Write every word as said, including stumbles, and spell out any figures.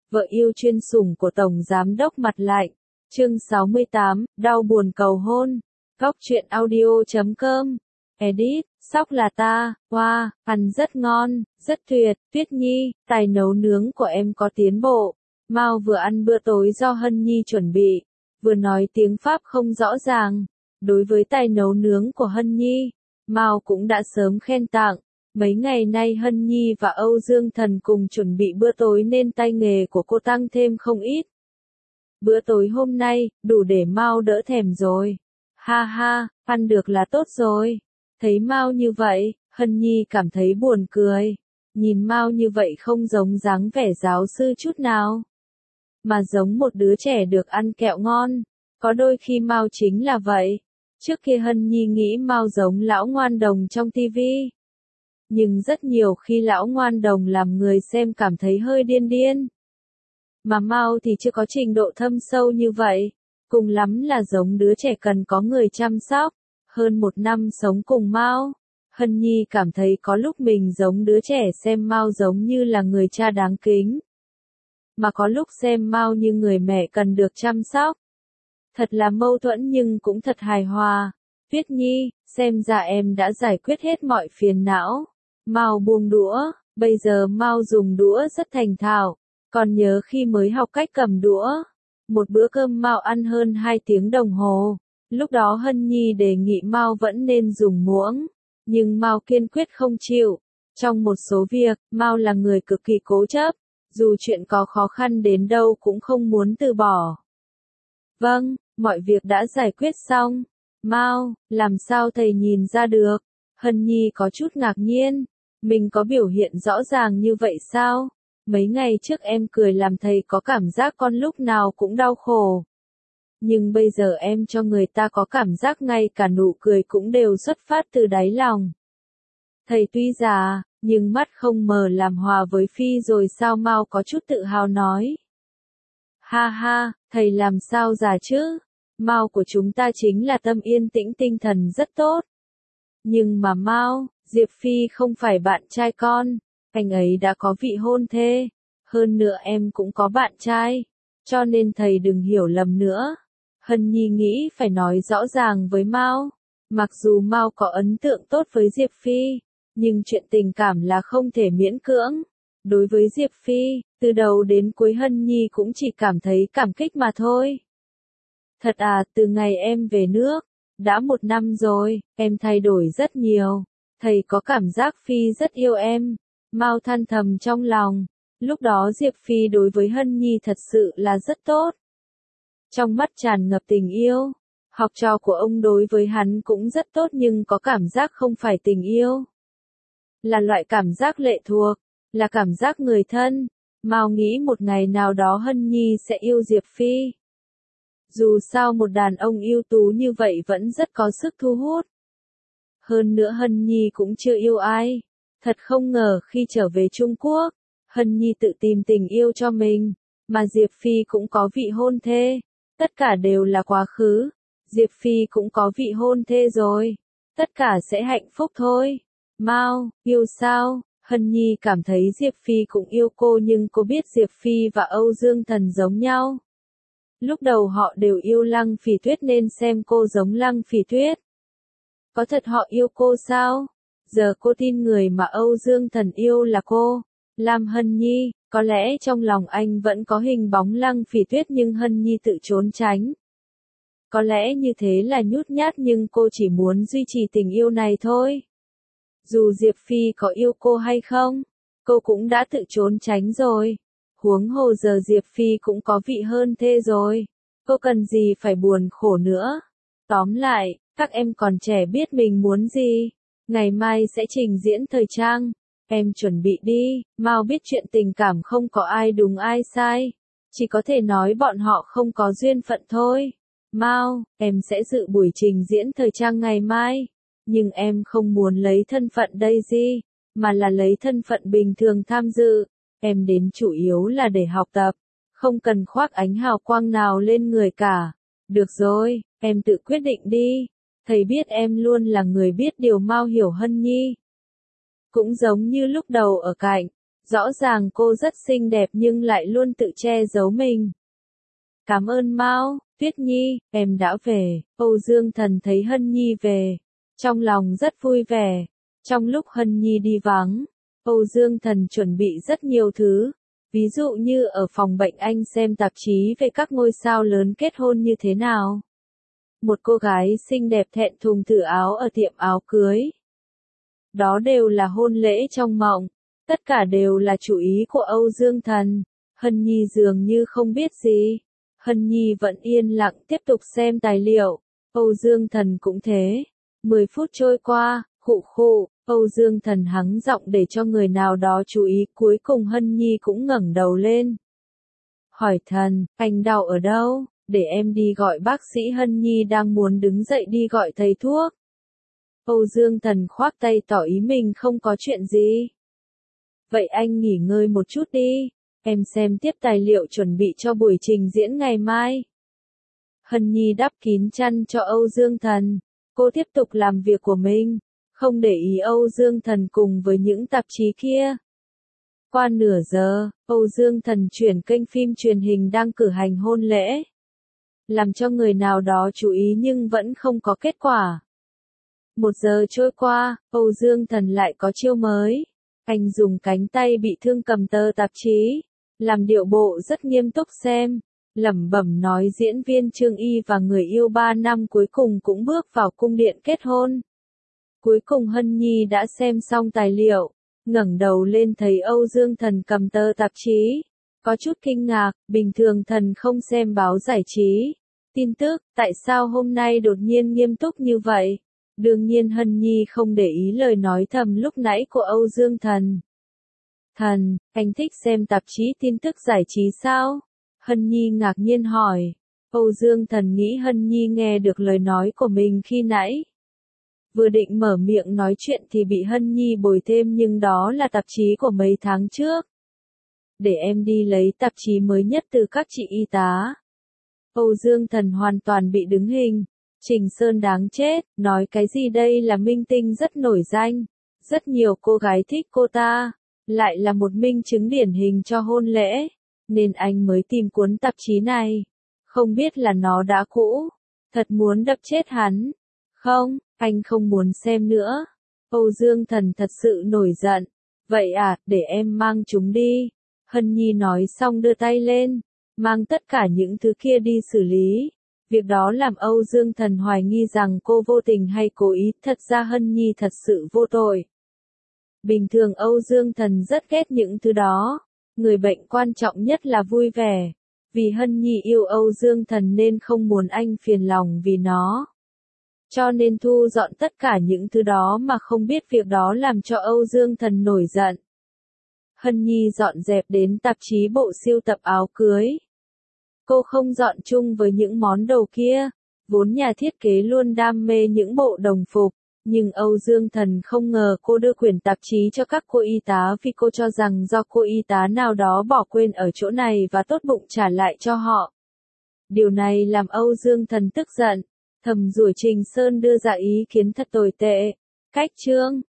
vợ yêu chuyên sủng của Tổng Giám đốc Mặt Lạnh. Chương sáu mươi tám, đau buồn cầu hôn. Góc truyện audio chấm com. Edit, sóc là ta, wow, ăn rất ngon, rất tuyệt, Tuyết Nhi, tài nấu nướng của em có tiến bộ. Mao vừa ăn bữa tối do Hân Nhi chuẩn bị, vừa nói tiếng Pháp không rõ ràng. Đối với tài nấu nướng của Hân Nhi, Mao cũng đã sớm khen tặng. Mấy ngày nay Hân Nhi và Âu Dương Thần cùng chuẩn bị bữa tối nên tay nghề của cô tăng thêm không ít. Bữa tối hôm nay, đủ để Mao đỡ thèm rồi. Ha ha, ăn được là tốt rồi. Thấy Mao như vậy, Hân Nhi cảm thấy buồn cười. Nhìn Mao như vậy không giống dáng vẻ giáo sư chút nào, mà giống một đứa trẻ được ăn kẹo ngon. Có đôi khi Mao chính là vậy. Trước kia Hân Nhi nghĩ Mao giống lão ngoan đồng trong tivi. Nhưng rất nhiều khi lão ngoan đồng làm người xem cảm thấy hơi điên điên. Mà Mao thì chưa có trình độ thâm sâu như vậy. Cùng lắm là giống đứa trẻ cần có người chăm sóc. Hơn một năm sống cùng Mao, Hân Nhi cảm thấy có lúc mình giống đứa trẻ xem Mao giống như là người cha đáng kính. Mà có lúc xem Mao như người mẹ cần được chăm sóc. Thật là mâu thuẫn nhưng cũng thật hài hòa. Tuyết Nhi, xem ra em đã giải quyết hết mọi phiền não. Mao buông đũa, bây giờ Mao dùng đũa rất thành thạo. Còn nhớ khi mới học cách cầm đũa, một bữa cơm Mao ăn hơn hai tiếng đồng hồ. Lúc đó Hân Nhi đề nghị Mao vẫn nên dùng muỗng, nhưng Mao kiên quyết không chịu. Trong một số việc, Mao là người cực kỳ cố chấp, dù chuyện có khó khăn đến đâu cũng không muốn từ bỏ. Vâng, mọi việc đã giải quyết xong. Mao, làm sao thầy nhìn ra được? Hân Nhi có chút ngạc nhiên. Mình có biểu hiện rõ ràng như vậy sao? Mấy ngày trước em cười làm thầy có cảm giác con lúc nào cũng đau khổ. Nhưng bây giờ em cho người ta có cảm giác ngay cả nụ cười cũng đều xuất phát từ đáy lòng. Thầy tuy già, nhưng mắt không mờ làm hòa với Phi rồi sao? Mao có chút tự hào nói. Ha ha, thầy làm sao già chứ? Mao của chúng ta chính là tâm yên tĩnh, tinh thần rất tốt. Nhưng mà Mao, Diệp Phi không phải bạn trai con, anh ấy đã có vị hôn thê. Hơn nữa em cũng có bạn trai, cho nên thầy đừng hiểu lầm nữa. Hân Nhi nghĩ phải nói rõ ràng với Mao. Mặc dù Mao có ấn tượng tốt với Diệp Phi, nhưng chuyện tình cảm là không thể miễn cưỡng. Đối với Diệp Phi, từ đầu đến cuối Hân Nhi cũng chỉ cảm thấy cảm kích mà thôi. Thật à, từ ngày em về nước, đã một năm rồi, em thay đổi rất nhiều. Thầy có cảm giác Phi rất yêu em. Mao than thầm trong lòng. Lúc đó Diệp Phi đối với Hân Nhi thật sự là rất tốt. Trong mắt tràn ngập tình yêu. Học trò của ông đối với hắn cũng rất tốt nhưng có cảm giác không phải tình yêu. Là loại cảm giác lệ thuộc, là cảm giác người thân. Mao nghĩ một ngày nào đó Hân Nhi sẽ yêu Diệp Phi. Dù sao một đàn ông ưu tú như vậy vẫn rất có sức thu hút. Hơn nữa Hân Nhi cũng chưa yêu ai. Thật không ngờ khi trở về Trung Quốc, Hân Nhi tự tìm tình yêu cho mình, mà Diệp Phi cũng có vị hôn thê. Tất cả đều là quá khứ. Diệp Phi cũng có vị hôn thê rồi. Tất cả sẽ hạnh phúc thôi. Mao, yêu sao? Hân Nhi cảm thấy Diệp Phi cũng yêu cô nhưng cô biết Diệp Phi và Âu Dương Thần giống nhau. Lúc đầu họ đều yêu Lăng Phỉ Tuyết nên xem cô giống Lăng Phỉ Tuyết. Có thật họ yêu cô sao? Giờ cô tin người mà Âu Dương Thần yêu là cô. Lam Hân Nhi, có lẽ trong lòng anh vẫn có hình bóng Lăng Phỉ Tuyết nhưng Hân Nhi tự trốn tránh. Có lẽ như thế là nhút nhát nhưng cô chỉ muốn duy trì tình yêu này thôi. Dù Diệp Phi có yêu cô hay không, cô cũng đã tự trốn tránh rồi. Huống hồ giờ Diệp Phi cũng có vị hơn thê rồi. Cô cần gì phải buồn khổ nữa. Tóm lại, các em còn trẻ biết mình muốn gì. Ngày mai sẽ trình diễn thời trang. Em chuẩn bị đi. Mao biết chuyện tình cảm không có ai đúng ai sai. Chỉ có thể nói bọn họ không có duyên phận thôi. Mao, em sẽ dự buổi trình diễn thời trang ngày mai. Nhưng em không muốn lấy thân phận Daisy, mà là lấy thân phận bình thường tham dự. Em đến chủ yếu là để học tập. Không cần khoác ánh hào quang nào lên người cả. Được rồi, em tự quyết định đi. Thầy biết em luôn là người biết điều. Mao hiểu Hân Nhi. Cũng giống như lúc đầu ở cạnh, Rõ ràng cô rất xinh đẹp nhưng lại luôn tự che giấu mình. Cảm ơn Mao, Tuyết Nhi, em đã về. Âu Dương Thần thấy Hân Nhi về, trong lòng rất vui vẻ. Trong lúc Hân Nhi đi vắng, Âu Dương Thần chuẩn bị rất nhiều thứ. Ví dụ như ở phòng bệnh anh xem tạp chí về các ngôi sao lớn kết hôn như thế nào. Một cô gái xinh đẹp thẹn thùng thử áo ở tiệm áo cưới. Đó đều là hôn lễ trong mộng. Tất cả đều là chủ ý của Âu Dương Thần. Hân Nhi dường như không biết gì. Hân Nhi vẫn yên lặng tiếp tục xem tài liệu. Âu Dương Thần cũng thế. Mười phút trôi qua, khụ khụ, Âu Dương Thần hắng giọng để cho người nào đó chú ý. Cuối cùng Hân Nhi cũng ngẩng đầu lên. Hỏi Thần, anh đau ở đâu? Để em đi gọi bác sĩ. Hân Nhi đang muốn đứng dậy đi gọi thầy thuốc. Âu Dương Thần khoác tay tỏ ý mình không có chuyện gì. Vậy anh nghỉ ngơi một chút đi. Em xem tiếp tài liệu chuẩn bị cho buổi trình diễn ngày mai. Hân Nhi đắp kín chăn cho Âu Dương Thần. Cô tiếp tục làm việc của mình, không để ý Âu Dương Thần cùng với những tạp chí kia. Qua nửa giờ, Âu Dương Thần chuyển kênh phim truyền hình đang cử hành hôn lễ. Làm cho người nào đó chú ý nhưng vẫn không có kết quả. Một giờ trôi qua, Âu Dương Thần lại có chiêu mới. Anh dùng cánh tay bị thương cầm tờ tạp chí, làm điệu bộ rất nghiêm túc xem, lẩm bẩm nói diễn viên Trương Y và người yêu ba năm cuối cùng cũng bước vào cung điện kết hôn. Cuối cùng Hân Nhi đã xem xong tài liệu, ngẩng đầu lên thấy Âu Dương Thần cầm tờ tạp chí, có chút kinh ngạc, bình thường Thần không xem báo giải trí, tin tức, tại sao hôm nay đột nhiên nghiêm túc như vậy? Đương nhiên Hân Nhi không để ý lời nói thầm lúc nãy của Âu Dương Thần. Thần, anh thích xem tạp chí tin tức giải trí sao? Hân Nhi ngạc nhiên hỏi. Âu Dương Thần nghĩ Hân Nhi nghe được lời nói của mình khi nãy. Vừa định mở miệng nói chuyện thì bị Hân Nhi bồi thêm nhưng đó là tạp chí của mấy tháng trước. Để em đi lấy tạp chí mới nhất từ các chị y tá. Âu Dương Thần hoàn toàn bị đứng hình. Trình Sơn đáng chết, nói cái gì đây là minh tinh rất nổi danh. Rất nhiều cô gái thích cô ta. Lại là một minh chứng điển hình cho hôn lễ. Nên anh mới tìm cuốn tạp chí này. Không biết là nó đã cũ. Thật muốn đập chết hắn. Không, anh không muốn xem nữa. Âu Dương Thần thật sự nổi giận. Vậy à, để em mang chúng đi. Hân Nhi nói xong đưa tay lên. Mang tất cả những thứ kia đi xử lý. Việc đó làm Âu Dương Thần hoài nghi rằng cô vô tình hay cố ý, thật ra Hân Nhi thật sự vô tội. Bình thường Âu Dương Thần rất ghét những thứ đó. Người bệnh quan trọng nhất là vui vẻ. Vì Hân Nhi yêu Âu Dương Thần nên không muốn anh phiền lòng vì nó. Cho nên thu dọn tất cả những thứ đó mà không biết việc đó làm cho Âu Dương Thần nổi giận. Hân Nhi dọn dẹp đến tạp chí bộ siêu tập áo cưới. Cô không dọn chung với những món đồ kia, vốn nhà thiết kế luôn đam mê những bộ đồng phục, nhưng Âu Dương Thần không ngờ cô đưa quyển tạp chí cho các cô y tá vì cô cho rằng do cô y tá nào đó bỏ quên ở chỗ này và tốt bụng trả lại cho họ. Điều này làm Âu Dương Thần tức giận, thầm rủa Trình Sơn đưa ra ý kiến thật tồi tệ. Cách chương